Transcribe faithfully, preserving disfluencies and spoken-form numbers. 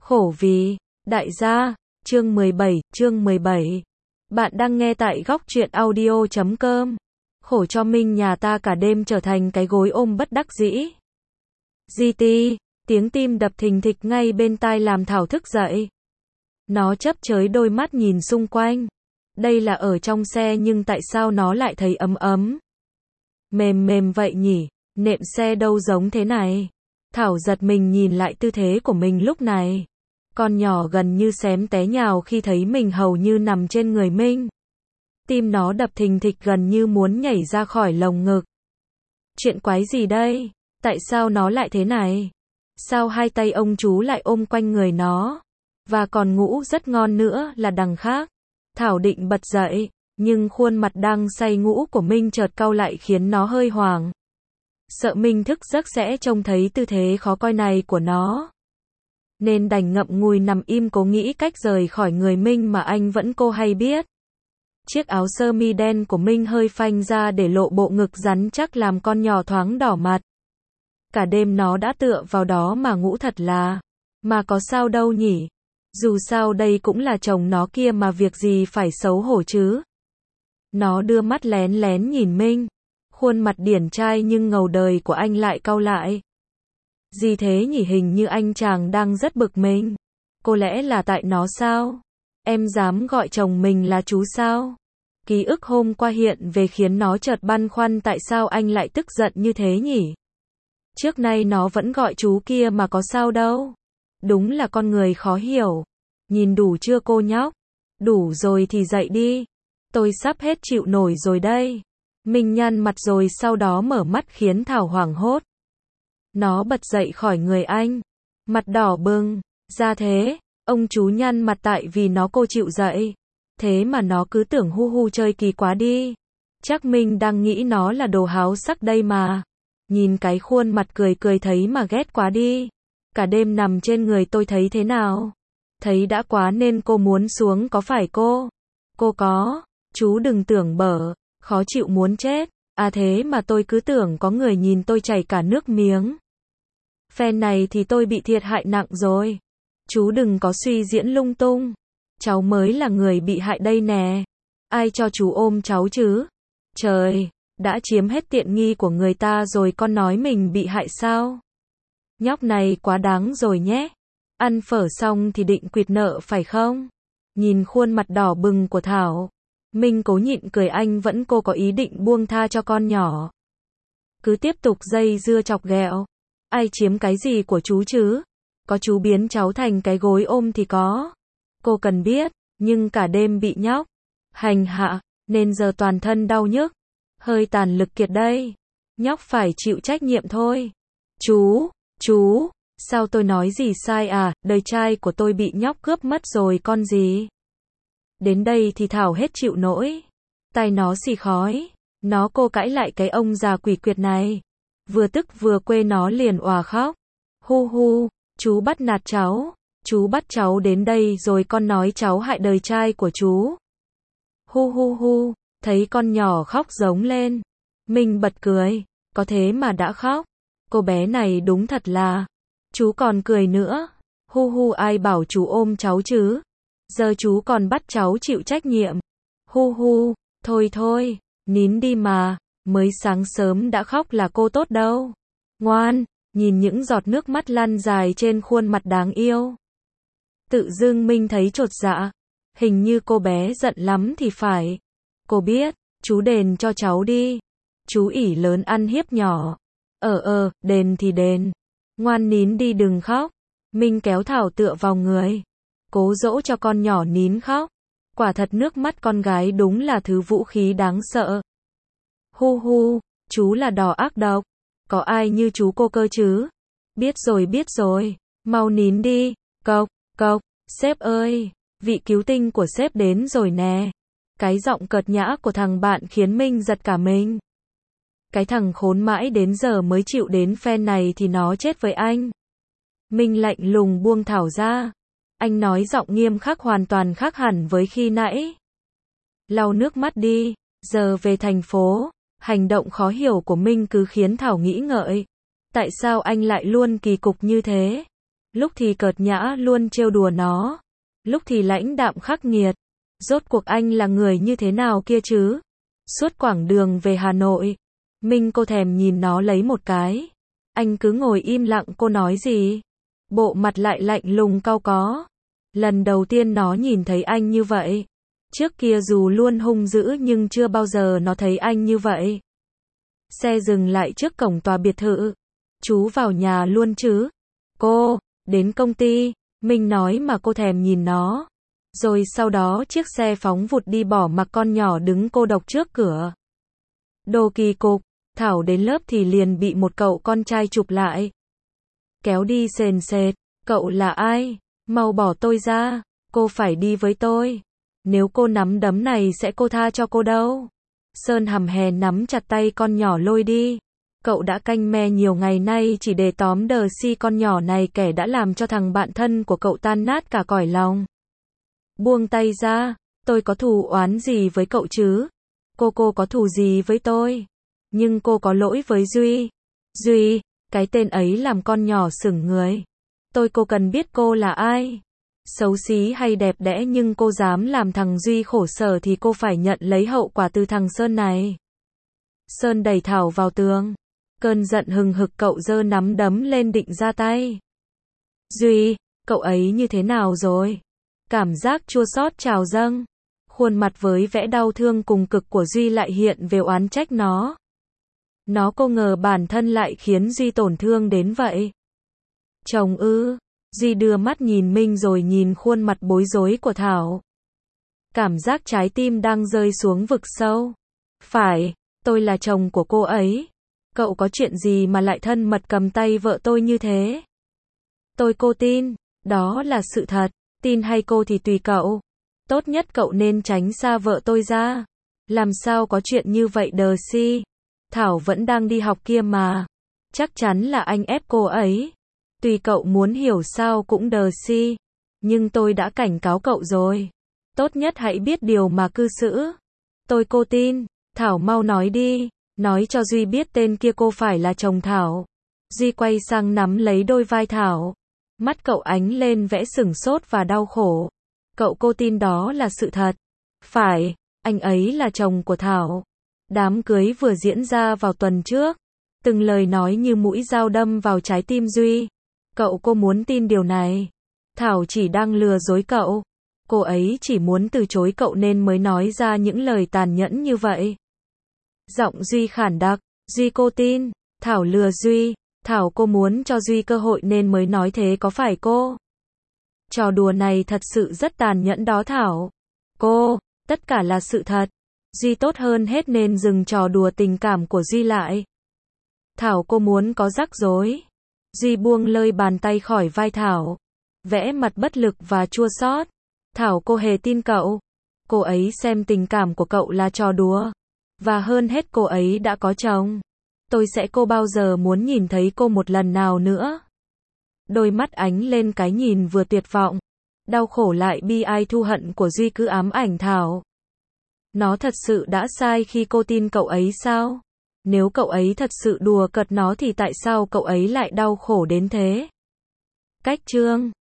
Khổ vì, đại gia, chương mười bảy, chương mười bảy. Bạn đang nghe tại góc truyện audio chấm com. Khổ cho Minh nhà ta cả đêm trở thành cái gối ôm bất đắc dĩ. giê tê, tiếng tim đập thình thịch ngay bên tai làm Thảo thức dậy. Nó chớp chới đôi mắt nhìn xung quanh. Đây là ở trong xe nhưng tại sao nó lại thấy ấm ấm? Mềm mềm vậy nhỉ, nệm xe đâu giống thế này. Thảo giật mình nhìn lại tư thế của mình lúc này. Con nhỏ gần như xém té nhào khi thấy mình hầu như nằm trên người Minh. Tim nó đập thình thịch gần như muốn nhảy ra khỏi lồng ngực. Chuyện quái gì đây? Tại sao nó lại thế này? Sao hai tay ông chú lại ôm quanh người nó? Và còn ngủ rất ngon nữa là đằng khác. Thảo định bật dậy, nhưng khuôn mặt đang say ngủ của Minh chợt cau lại khiến nó hơi hoảng. Sợ Minh thức giấc sẽ trông thấy tư thế khó coi này của nó. Nên đành ngậm ngùi nằm im cố nghĩ cách rời khỏi người Minh mà anh vẫn cô hay biết. Chiếc áo sơ mi đen của Minh hơi phanh ra để lộ bộ ngực rắn chắc làm con nhỏ thoáng đỏ mặt. Cả đêm nó đã tựa vào đó mà ngủ thật là. Mà có sao đâu nhỉ? Dù sao đây cũng là chồng nó kia mà việc gì phải xấu hổ chứ. Nó đưa mắt lén lén nhìn Minh. Khuôn mặt điển trai nhưng ngầu đời của anh lại cau lại. Gì thế nhỉ, hình như anh chàng đang rất bực mình. Có lẽ là tại nó sao? Em dám gọi chồng mình là chú sao? Ký ức hôm qua hiện về khiến nó chợt băn khoăn tại sao anh lại tức giận như thế nhỉ? Trước nay nó vẫn gọi chú kia mà có sao đâu. Đúng là con người khó hiểu. Nhìn đủ chưa cô nhóc? Đủ rồi thì dậy đi. Tôi sắp hết chịu nổi rồi đây. Minh nhăn mặt rồi sau đó mở mắt khiến Thảo hoảng hốt. Nó bật dậy khỏi người anh. Mặt đỏ bừng. Ra thế, ông chú nhăn mặt tại vì nó cô chịu dậy. Thế mà nó cứ tưởng hu hu chơi kỳ quá đi. Chắc Minh đang nghĩ nó là đồ háo sắc đây mà. Nhìn cái khuôn mặt cười cười thấy mà ghét quá đi. Cả đêm nằm trên người tôi thấy thế nào? Thấy đã quá nên cô muốn xuống có phải cô? Cô có. Chú đừng tưởng bở. Khó chịu muốn chết. À thế mà tôi cứ tưởng có người nhìn tôi chảy cả nước miếng. Phen này thì tôi bị thiệt hại nặng rồi. Chú đừng có suy diễn lung tung. Cháu mới là người bị hại đây nè. Ai cho chú ôm cháu chứ? Trời, đã chiếm hết tiện nghi của người ta rồi con nói mình bị hại sao? Nhóc này quá đáng rồi nhé. Ăn phở xong thì định quỵt nợ phải không? Nhìn khuôn mặt đỏ bừng của Thảo. Minh cố nhịn cười, anh vẫn cô có ý định buông tha cho con nhỏ. Cứ tiếp tục dây dưa chọc ghẹo. Ai chiếm cái gì của chú chứ? Có chú biến cháu thành cái gối ôm thì có. Cô cần biết, nhưng cả đêm bị nhóc hành hạ, nên giờ toàn thân đau nhức. Hơi tàn lực kiệt đây. Nhóc phải chịu trách nhiệm thôi. Chú, chú, sao tôi nói gì sai à, đời trai của tôi bị nhóc cướp mất rồi con gì. Đến đây thì Thảo hết chịu nổi. Tai nó xì khói. Nó cô cãi lại cái ông già quỷ quyệt này. Vừa tức vừa quê nó liền òa khóc. Hu hu, chú bắt nạt cháu. Chú bắt cháu đến đây rồi con nói cháu hại đời trai của chú. Hu hu hu, thấy con nhỏ khóc giống lên. Mình bật cười. Có thế mà đã khóc. Cô bé này đúng thật là. Chú còn cười nữa. Hu hu, ai bảo chú ôm cháu chứ? Giờ chú còn bắt cháu chịu trách nhiệm. Hu hu, thôi thôi, nín đi mà, mới sáng sớm đã khóc là cô tốt đâu. Ngoan, nhìn những giọt nước mắt lăn dài trên khuôn mặt đáng yêu. Tự dưng Minh thấy chột dạ. Hình như cô bé giận lắm thì phải. Cô biết, chú đền cho cháu đi. Chú ỉ lớn ăn hiếp nhỏ. Ờ ờ, đền thì đền. Ngoan nín đi đừng khóc. Minh kéo Thảo tựa vào người. Cố dỗ cho con nhỏ nín khóc. Quả thật nước mắt con gái đúng là thứ vũ khí đáng sợ. Hu hu, chú là đỏ ác độc. Có ai như chú cô cơ chứ? Biết rồi biết rồi. Mau nín đi. Cộc, cộc, sếp ơi. Vị cứu tinh của sếp đến rồi nè. Cái giọng cợt nhã của thằng bạn khiến Minh giật cả mình. Cái thằng khốn mãi đến giờ mới chịu đến phen này thì nó chết với anh. Minh lạnh lùng buông Thảo ra. Anh nói giọng nghiêm khắc hoàn toàn khác hẳn với khi nãy. Lau nước mắt đi, giờ về thành phố. Hành động khó hiểu của Minh cứ khiến Thảo nghĩ ngợi. Tại sao anh lại luôn kỳ cục như thế? Lúc thì cợt nhã luôn trêu đùa nó, lúc thì lãnh đạm khắc nghiệt. Rốt cuộc anh là người như thế nào kia chứ? Suốt quãng đường về Hà Nội, Minh cô thèm nhìn nó lấy một cái. Anh cứ ngồi im lặng, cô nói gì? Bộ mặt lại lạnh lùng cau có. Lần đầu tiên nó nhìn thấy anh như vậy. Trước kia dù luôn hung dữ nhưng chưa bao giờ nó thấy anh như vậy. Xe dừng lại trước cổng tòa biệt thự. Chú vào nhà luôn chứ? Cô, đến công ty, Minh nói mà cô thèm nhìn nó. Rồi sau đó chiếc xe phóng vụt đi bỏ mặc con nhỏ đứng cô độc trước cửa. Đồ kỳ cục, Thảo đến lớp thì liền bị một cậu con trai chụp lại. Kéo đi sền sệt, cậu là ai? Mau bỏ tôi ra, cô phải đi với tôi. Nếu cô nắm đấm này sẽ cô tha cho cô đâu. Sơn hầm hè nắm chặt tay con nhỏ lôi đi. Cậu đã canh me nhiều ngày nay chỉ để tóm đờ si con nhỏ này, kẻ đã làm cho thằng bạn thân của cậu tan nát cả cõi lòng. Buông tay ra, tôi có thù oán gì với cậu chứ? Cô cô có thù gì với tôi? Nhưng cô có lỗi với Duy. Duy, cái tên ấy làm con nhỏ sững người. Tôi cô cần biết cô là ai? Xấu xí hay đẹp đẽ nhưng cô dám làm thằng Duy khổ sở thì cô phải nhận lấy hậu quả từ thằng Sơn này. Sơn đẩy Thảo vào tường. Cơn giận hừng hực, cậu giơ nắm đấm lên định ra tay. Duy, cậu ấy như thế nào rồi? Cảm giác chua xót trào dâng. Khuôn mặt với vẻ đau thương cùng cực của Duy lại hiện về oán trách nó. Nó cô ngờ bản thân lại khiến Duy tổn thương đến vậy. Chồng ư? Duy đưa mắt nhìn Minh rồi nhìn khuôn mặt bối rối của Thảo. Cảm giác trái tim đang rơi xuống vực sâu. Phải, tôi là chồng của cô ấy. Cậu có chuyện gì mà lại thân mật cầm tay vợ tôi như thế? Tôi cô tin, đó là sự thật. Tin hay cô thì tùy cậu. Tốt nhất cậu nên tránh xa vợ tôi ra. Làm sao có chuyện như vậy đờ si? Thảo vẫn đang đi học kia mà. Chắc chắn là anh ép cô ấy. Tùy cậu muốn hiểu sao cũng đờ si. Nhưng tôi đã cảnh cáo cậu rồi. Tốt nhất hãy biết điều mà cư xử. Tôi cô tin. Thảo mau nói đi. Nói cho Duy biết tên kia cô phải là chồng Thảo. Duy quay sang nắm lấy đôi vai Thảo. Mắt cậu ánh lên vẻ sửng sốt và đau khổ. Cậu cô tin đó là sự thật. Phải, anh ấy là chồng của Thảo. Đám cưới vừa diễn ra vào tuần trước. Từng lời nói như mũi dao đâm vào trái tim Duy. Cậu cô muốn tin điều này. Thảo chỉ đang lừa dối cậu. Cô ấy chỉ muốn từ chối cậu nên mới nói ra những lời tàn nhẫn như vậy. Giọng Duy khản đặc. Duy cô tin. Thảo lừa Duy. Thảo cô muốn cho Duy cơ hội nên mới nói thế có phải cô? Trò đùa này thật sự rất tàn nhẫn đó Thảo. Cô, tất cả là sự thật. Duy tốt hơn hết nên dừng trò đùa tình cảm của Duy lại. Thảo cô muốn có rắc rối. Duy buông lơi bàn tay khỏi vai Thảo. Vẽ mặt bất lực và chua xót. Thảo cô hề tin cậu. Cô ấy xem tình cảm của cậu là trò đùa. Và hơn hết cô ấy đã có chồng. Tôi sẽ cô bao giờ muốn nhìn thấy cô một lần nào nữa. Đôi mắt ánh lên cái nhìn vừa tuyệt vọng, đau khổ lại bi ai thu hận của Duy cứ ám ảnh Thảo. Nó thật sự đã sai khi cô tin cậu ấy sao? Nếu cậu ấy thật sự đùa cợt nó thì tại sao cậu ấy lại đau khổ đến thế? Cách chương